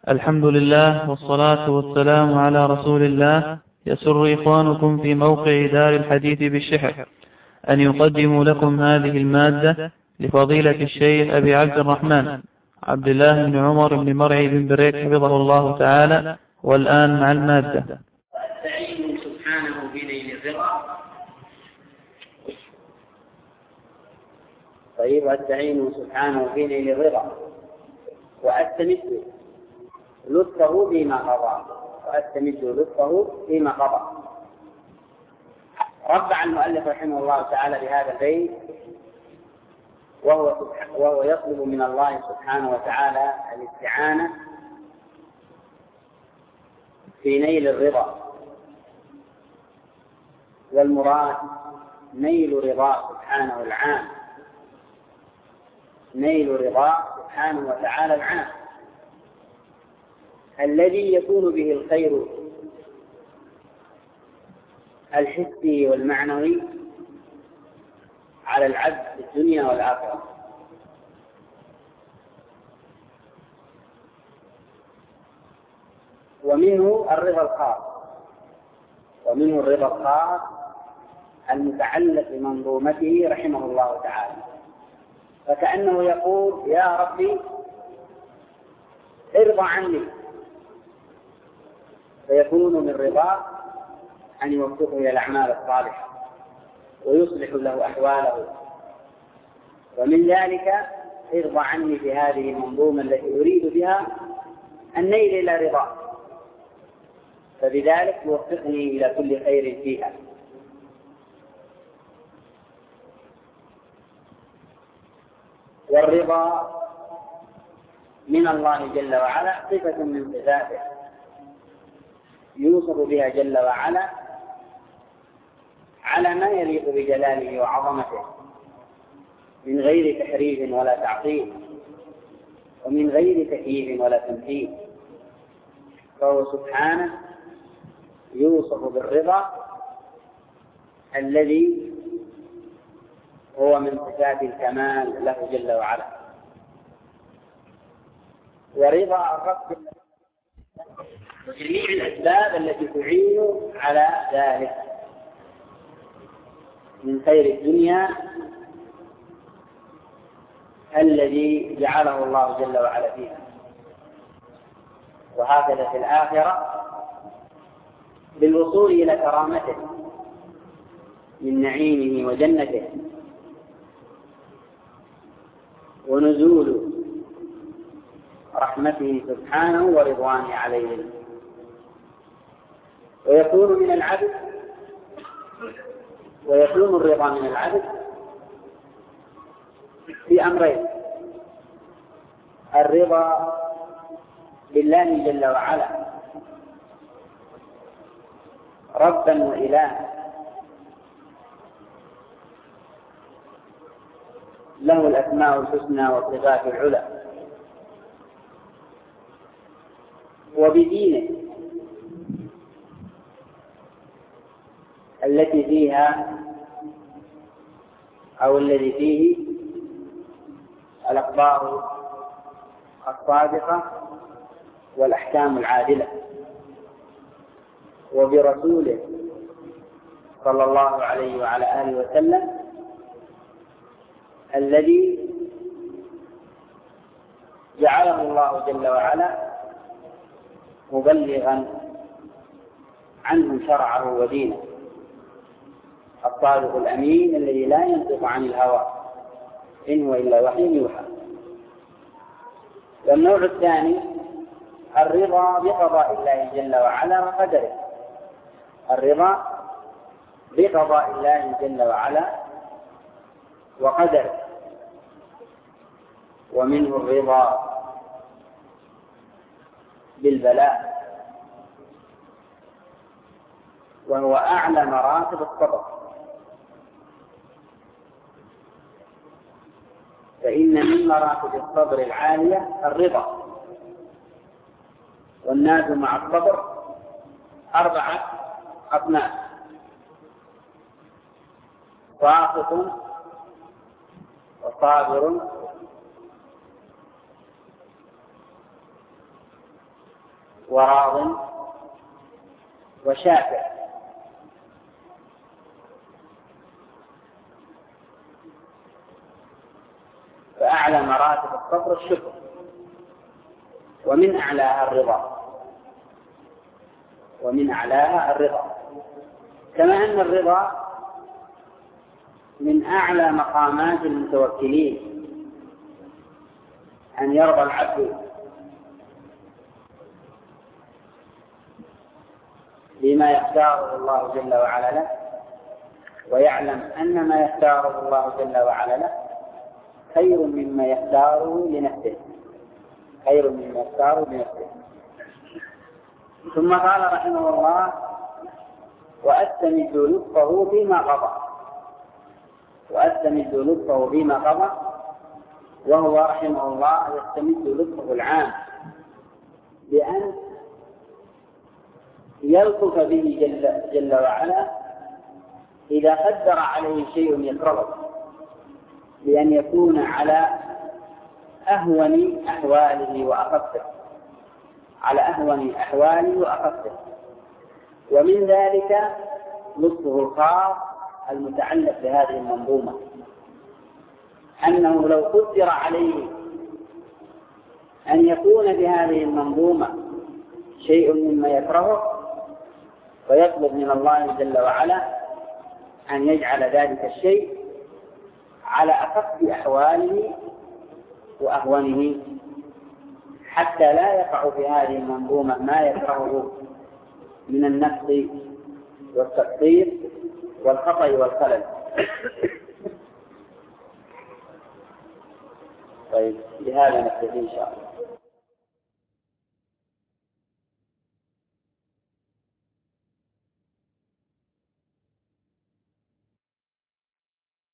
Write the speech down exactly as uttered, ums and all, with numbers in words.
الحمد لله والصلاة والسلام على رسول الله. يسر إخوانكم في موقع دار الحديث بالشحر أن يقدموا لكم هذه المادة لفضيلة الشيخ أبي عبد الرحمن عبد الله بن عمر بن مرعي بن بريك حفظه الله تعالى. والآن مع المادة. أستعين سبحانه بنيل الرضا. طيب، أستعين سبحانه بنيل الرضا وأستمد لطفه فيما قضى وأستمد لطفه فيما قضى. رفع المؤلف رحمه الله تعالى بهذا البيت وهو, وهو يطلب من الله سبحانه وتعالى الاستعانة في نيل الرضا، والمراد نيل رضاه سبحانه العام، نيل رضاه سبحانه وتعالى العام الذي يكون به الخير الحسي والمعنوي على العبد في الدنيا والآخرة. ومنه الرضا الخاص ومنه الرضا الخاص المتعلق بمنظومته رحمه الله تعالى، فكأنه يقول: يا ربي ارضى عني، فيكون من رضاه أن يوفقه إلى الأعمال الصالحة ويصلح له أحواله. ومن ذلك ارضى عني في هذه المنظومة التي أريد بها النيل إلى رضاه، فبذلك يوفقني إلى كل خير فيها. والرضا من الله جل وعلا صفة من صفاته يوصف بها جل وعلا على ما يليق بجلاله وعظمته، من غير تحريف ولا تعطيل، ومن غير تكييف ولا تمثيل. فهو سبحانه يوصف بالرضا الذي هو من صفات الكمال له جل وعلا. ورضا الرب وجميع الأسباب التي تعين على ذلك من خير الدنيا الذي جعله الله جل وعلا فيها، وهكذا في الآخرة بالوصول إلى كرامته من نعيمه وجنته، ونزول رحمته سبحانه ورضوانه عليه. ويكون من العبد ويكون الرضا من العبد في أمرين: الرضا بالله جل وعلا ربا وإله له الأسماء الحسنى والصفات العلى، وبدينه التي فيها أو الذي فيه الأخبار الصادقة والأحكام العادلة، وبرسوله صلى الله عليه وعلى آله وسلم الذي جعله الله جل وعلا مبلغا عنهم شرعه ودينه، الصادق الأمين الذي لا ينطق عن الهوى إن هو إلا وحي يوحى. والنوع الثاني الرضا بقضاء الله جل وعلا وقدره، الرضا بقضاء الله جل وعلا وقدره. ومنه الرضا بالبلاء، وهو أعلى مراتب الصبر، فإن من مراتب الصبر العالية الرضا. والناس مع الصبر أربعة أصناف: ساخط وصابر وراض وشاكر. فأعلى مراتب الصبر الشكر، ومن أعلاها الرضا، ومن أعلاها الرضا، كما أن الرضا من أعلى مقامات المتوكلين، أن يرضى العبد بما يختاره الله جل وعلا له، ويعلم أن ما يختاره الله جل وعلا له خير مما يختاره لنفسه، خير مما يختاره لنفسه. ثم قال رحمه الله: وأستمد لطفه فيما قضى، وأستمد لطفه فيما قضى، وهو رحمه الله يستمد لطفه العام بأن يلطف به جل, جل وعلا إذا قدر عليه شيء يكرهه، بأن يكون على أهون أحواله وأخفه، على أهون أحواله وأخفه. ومن ذلك لطفه الخاص المتعلق بهذه المنظومة، أنه لو قدر عليه أن يكون بهذه المنظومة شيء مما يكرهه، فيطلب من الله جل وعلا أن يجعل ذلك الشيء على أخف أحواله وأهونه، حتى لا يقع في هذه المنظومة ما يكرهه من النقص والتقصير والخطأ والخلل. طيب، بهذا نكتفي إن شاء الله.